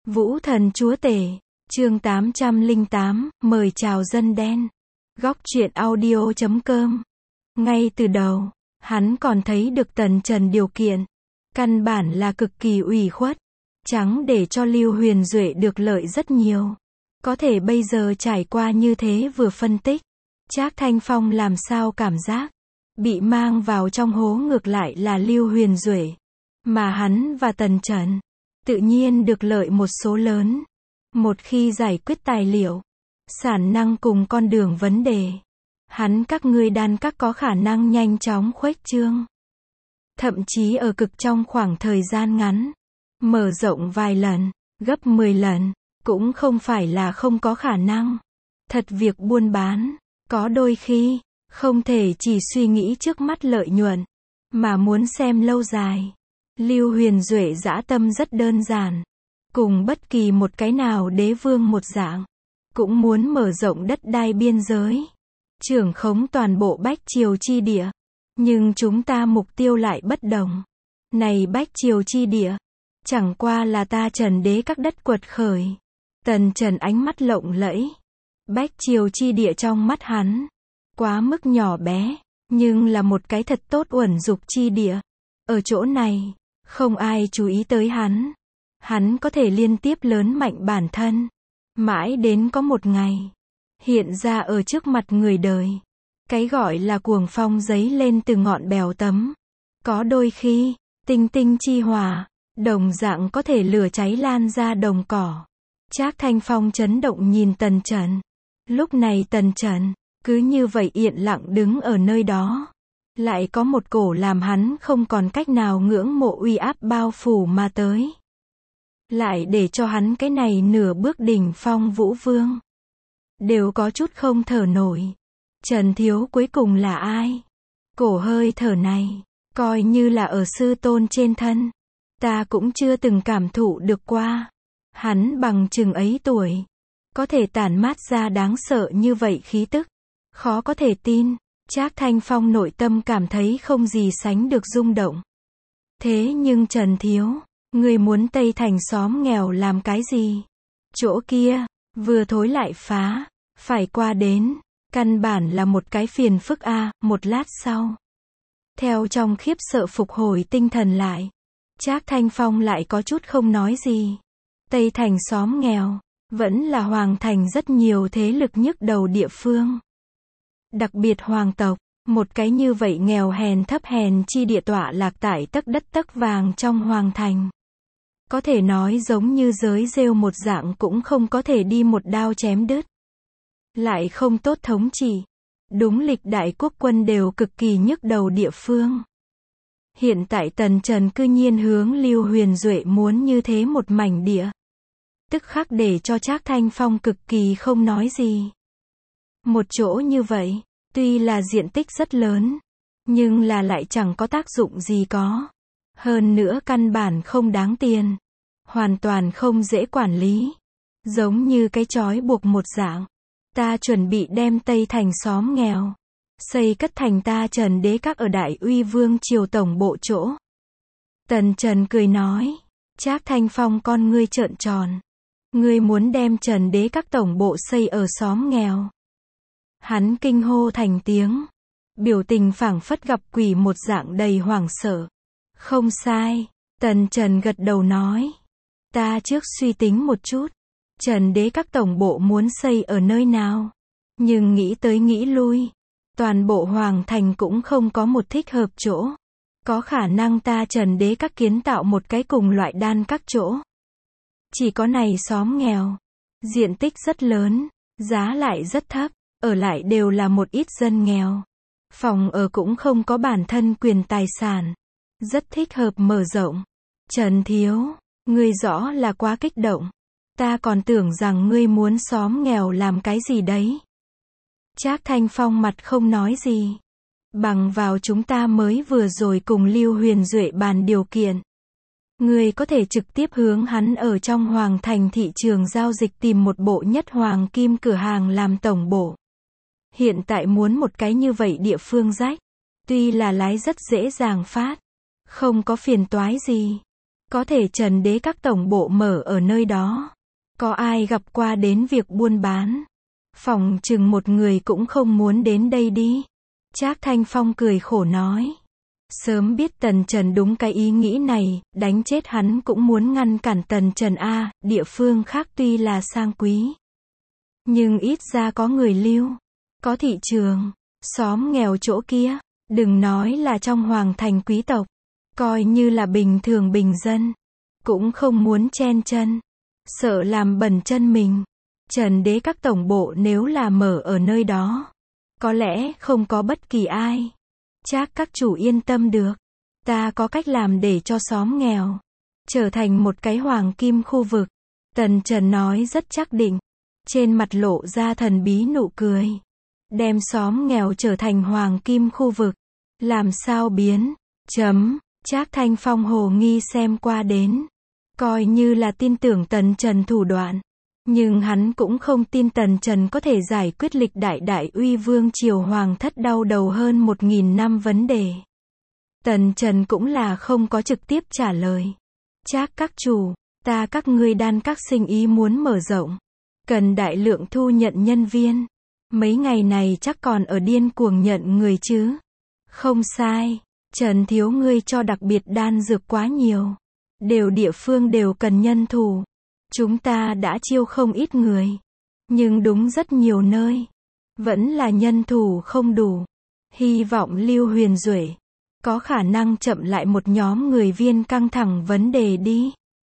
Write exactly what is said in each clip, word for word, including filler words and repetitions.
Vũ thần chúa tể, chương tám trăm lẻ tám, mời chào dân đen. Góc truyện audio chấm com. Ngay từ đầu, hắn còn thấy được Tần Trần điều kiện. Căn bản là cực kỳ ủy khuất. Trắng để cho Lưu Huyền Duệ được lợi rất nhiều. Có thể bây giờ trải qua như thế vừa phân tích. Trác Thanh Phong làm sao cảm giác. Bị mang vào trong hố ngược lại là Lưu Huyền Duệ. Mà hắn và Tần Trần tự nhiên được lợi một số lớn. Một khi giải quyết tài liệu, sản năng cùng con đường vấn đề, hắn các ngươi đan các có khả năng nhanh chóng khuếch trương. Thậm chí ở cực trong khoảng thời gian ngắn, mở rộng vài lần, gấp mười lần, cũng không phải là không có khả năng. Thật việc buôn bán, có đôi khi, không thể chỉ suy nghĩ trước mắt lợi nhuận, mà muốn xem lâu dài. Lưu Huyền Duệ dã tâm rất đơn giản. Cùng bất kỳ một cái nào đế vương một dạng. Cũng muốn mở rộng đất đai biên giới. Trưởng khống toàn bộ Bách Triều chi địa. Nhưng chúng ta mục tiêu lại bất đồng. Này Bách Triều chi địa. Chẳng qua là ta Trần đế các đất quật khởi. Tần Trần ánh mắt lộng lẫy. Bách Triều chi địa trong mắt hắn. Quá mức nhỏ bé. Nhưng là một cái thật tốt uẩn dục chi địa. Ở chỗ này. Không ai chú ý tới hắn. Hắn có thể liên tiếp lớn mạnh bản thân. Mãi đến có một ngày. Hiện ra ở trước mặt người đời. Cái gọi là cuồng phong giấy lên từ ngọn bèo tấm. Có đôi khi, tinh tinh chi hỏa, đồng dạng có thể lửa cháy lan ra đồng cỏ. Trác Thanh Phong chấn động nhìn Tần Trần. Lúc này Tần Trần, cứ như vậy yên lặng đứng ở nơi đó. Lại có một cổ làm hắn không còn cách nào ngưỡng mộ uy áp bao phủ mà tới. Lại để cho hắn cái này nửa bước đỉnh phong vũ vương. Đều có chút không thở nổi. Trần Thiếu cuối cùng là ai? Cổ hơi thở này, coi như là ở sư tôn trên thân. Ta cũng chưa từng cảm thụ được qua. Hắn bằng chừng ấy tuổi. Có thể tản mát ra đáng sợ như vậy khí tức. Khó có thể tin. Trác Thanh Phong nội tâm cảm thấy không gì sánh được rung động. Thế nhưng Trần Thiếu, ngươi muốn Tây Thành xóm nghèo làm cái gì? Chỗ kia, vừa thối lại phá, phải qua đến, căn bản là một cái phiền phức a. À, một lát sau. Theo trong khiếp sợ phục hồi tinh thần lại. Trác Thanh Phong lại có chút không nói gì. Tây Thành xóm nghèo, vẫn là Hoàng Thành rất nhiều thế lực nhức đầu địa phương. Đặc biệt hoàng tộc, một cái như vậy nghèo hèn thấp hèn chi địa tọa lạc tại tấc đất tấc vàng trong hoàng thành. Có thể nói giống như giới rêu một dạng cũng không có thể đi một đao chém đứt. Lại không tốt thống trị. Đúng lịch đại quốc quân đều cực kỳ nhức đầu địa phương. Hiện tại Tần Trần cư nhiên hướng Lưu Huyền Duệ muốn như thế một mảnh địa. Tức khắc để cho Trác Thanh Phong cực kỳ không nói gì. Một chỗ như vậy, tuy là diện tích rất lớn, nhưng là lại chẳng có tác dụng gì có. Hơn nữa căn bản không đáng tiền. Hoàn toàn không dễ quản lý. Giống như cái trói buộc một dạng. Ta chuẩn bị đem Tây Thành xóm nghèo. Xây cất thành ta Trần đế các ở Đại Uy Vương Triều tổng bộ chỗ. Tần Trần cười nói. Trác Thanh Phong con ngươi trợn tròn. Ngươi muốn đem Trần đế các tổng bộ xây ở xóm nghèo. Hắn kinh hô thành tiếng. Biểu tình phảng phất gặp quỷ một dạng đầy hoảng sợ. Không sai. Tần Trần gật đầu nói. Ta trước suy tính một chút. Trần đế các tổng bộ muốn xây ở nơi nào. Nhưng nghĩ tới nghĩ lui. Toàn bộ Hoàng Thành cũng không có một thích hợp chỗ. Có khả năng ta Trần đế các kiến tạo một cái cùng loại đan các chỗ. Chỉ có này xóm nghèo. Diện tích rất lớn. Giá lại rất thấp. Ở lại đều là một ít dân nghèo. Phòng ở cũng không có bản thân quyền tài sản. Rất thích hợp mở rộng. Trần Thiếu, ngươi rõ là quá kích động. Ta còn tưởng rằng ngươi muốn xóm nghèo làm cái gì đấy. Trác Thanh Phong mặt không nói gì. Bằng vào chúng ta mới vừa rồi cùng Lưu Huyền Duệ bàn điều kiện. Ngươi có thể trực tiếp hướng hắn ở trong Hoàng Thành thị trường giao dịch tìm một bộ nhất hoàng kim cửa hàng làm tổng bộ. Hiện tại muốn một cái như vậy địa phương rách. Tuy là lái rất dễ dàng phát. Không có phiền toái gì. Có thể Trần Đế các tổng bộ mở ở nơi đó. Có ai gặp qua đến việc buôn bán? Phỏng chừng một người cũng không muốn đến đây đi. Trác Thanh Phong cười khổ nói. Sớm biết Tần Trần đúng cái ý nghĩ này, đánh chết hắn cũng muốn ngăn cản Tần Trần a, địa phương khác tuy là sang quý, nhưng ít ra có người lưu, có thị trường. Xóm nghèo chỗ kia, đừng nói là trong hoàng thành quý tộc, coi như là bình thường bình dân, cũng không muốn chen chân, sợ làm bẩn chân mình. Trần Đế các tổng bộ nếu là mở ở nơi đó, có lẽ không có bất kỳ ai. Trác các chủ yên tâm được, ta có cách làm để cho xóm nghèo trở thành một cái hoàng kim khu vực. Tần Trần nói rất chắc định, trên mặt lộ ra thần bí nụ cười. Đem xóm nghèo trở thành hoàng kim khu vực, làm sao biến? Chấm. Trác Thanh Phong hồ nghi xem qua đến, coi như là tin tưởng Tần Trần thủ đoạn, nhưng hắn cũng không tin Tần Trần có thể giải quyết lịch đại đại uy vương triều hoàng thất đau đầu hơn một nghìn năm vấn đề. Tần Trần cũng là không có trực tiếp trả lời. Trác các chủ, ta các ngươi đan các sinh ý muốn mở rộng, cần đại lượng thu nhận nhân viên. Mấy ngày này chắc còn ở điên cuồng nhận người chứ? Không sai, Trần thiếu ngươi cho đặc biệt đan dược quá nhiều. Đều địa phương đều cần nhân thủ. Chúng ta đã chiêu không ít người, nhưng đúng rất nhiều nơi vẫn là nhân thủ không đủ. Hy vọng Lưu Huyền Duệ có khả năng chậm lại một nhóm người viên căng thẳng vấn đề đi.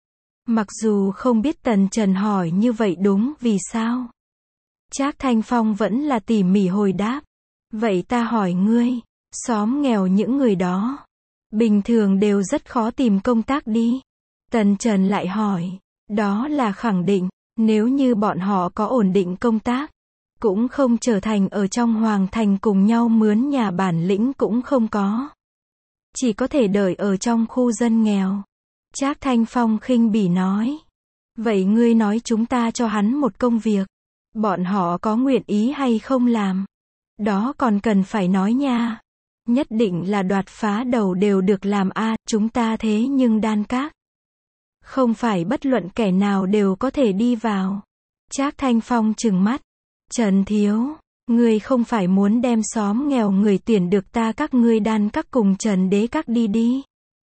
Mặc dù không biết Tần Trần hỏi như vậy đúng vì sao, Trác Thanh Phong vẫn là tỉ mỉ hồi đáp. Vậy ta hỏi ngươi, xóm nghèo những người đó, bình thường đều rất khó tìm công tác đi. Tần Trần lại hỏi, đó là khẳng định, nếu như bọn họ có ổn định công tác, cũng không trở thành ở trong hoàng thành cùng nhau mướn nhà, bản lĩnh cũng không có. Chỉ có thể đợi ở trong khu dân nghèo. Trác Thanh Phong khinh bỉ nói. Vậy ngươi nói chúng ta cho hắn một công việc, bọn họ có nguyện ý hay không làm? Đó còn cần phải nói nha. Nhất định là đoạt phá đầu đều được làm a, chúng ta thế nhưng đan các, không phải bất luận kẻ nào đều có thể đi vào. Trác Thanh Phong trừng mắt. Trần thiếu, ngươi không phải muốn đem xóm nghèo người tuyển được ta các ngươi đan các cùng Trần Đế các đi đi?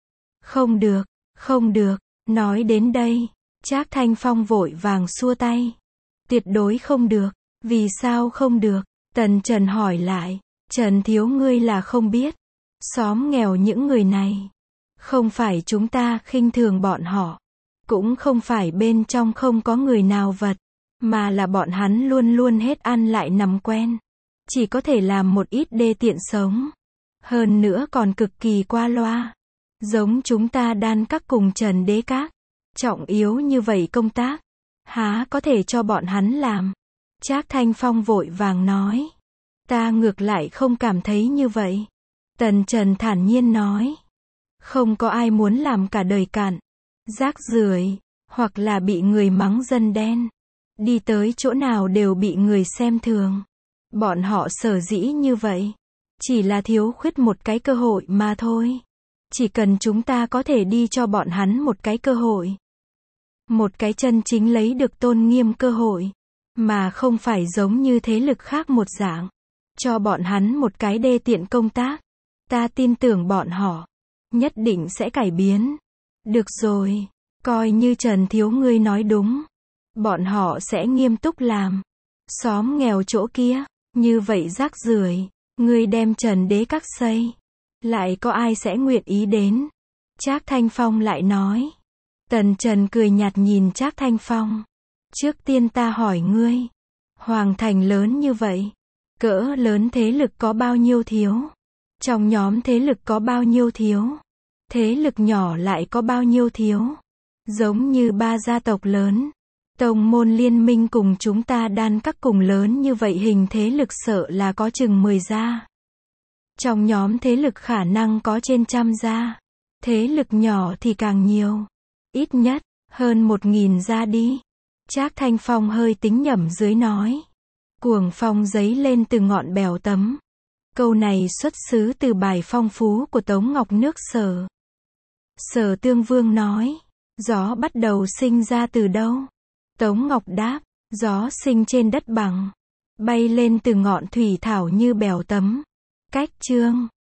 Không được, không được. Nói đến đây, Trác Thanh Phong vội vàng xua tay. Tuyệt đối không được. Vì sao không được? Tần Trần hỏi lại. Trần thiếu ngươi là không biết, xóm nghèo những người này, không phải chúng ta khinh thường bọn họ, cũng không phải bên trong không có người nào vật, mà là bọn hắn luôn luôn hết ăn lại nằm quen, chỉ có thể làm một ít đê tiện sống, hơn nữa còn cực kỳ qua loa, giống chúng ta đan các cùng Trần Đế các, trọng yếu như vậy công tác, há có thể cho bọn hắn làm? Trác Thanh Phong vội vàng nói. Ta ngược lại không cảm thấy như vậy. Tần Trần thản nhiên nói. Không có ai muốn làm cả đời cạn, rác rưởi, hoặc là bị người mắng dân đen. Đi tới chỗ nào đều bị người xem thường. Bọn họ sở dĩ như vậy, chỉ là thiếu khuyết một cái cơ hội mà thôi. Chỉ cần chúng ta có thể đi cho bọn hắn một cái cơ hội. Một cái chân chính lấy được tôn nghiêm cơ hội, mà không phải giống như thế lực khác một dạng. Cho bọn hắn một cái đê tiện công tác. Ta tin tưởng bọn họ nhất định sẽ cải biến. Được rồi, coi như Trần thiếu ngươi nói đúng. Bọn họ sẽ nghiêm túc làm. Xóm nghèo chỗ kia, như vậy rác rưởi, ngươi đem Trần Đế các xây, lại có ai sẽ nguyện ý đến? Trác Thanh Phong lại nói. Tần Trần cười nhạt nhìn Trác Thanh Phong. Trước tiên ta hỏi ngươi, hoàng thành lớn như vậy, cỡ lớn thế lực có bao nhiêu thiếu? Trong nhóm thế lực có bao nhiêu thiếu? Thế lực nhỏ lại có bao nhiêu thiếu? Giống như ba gia tộc lớn, tông môn liên minh cùng chúng ta đan các cùng lớn như vậy hình thế lực sợ là có chừng mười gia. Trong nhóm thế lực khả năng có trên trăm gia. Thế lực nhỏ thì càng nhiều. Ít nhất, hơn một nghìn gia đi. Trác Thanh Phong hơi tính nhẩm dưới nói. Cuồng phong giấy lên từ ngọn bèo tấm. Câu này xuất xứ từ bài phong phú của Tống Ngọc Nước Sở. Sở Tương Vương nói, gió bắt đầu sinh ra từ đâu? Tống Ngọc đáp, gió sinh trên đất bằng, bay lên từ ngọn thủy thảo như bèo tấm. Cách chương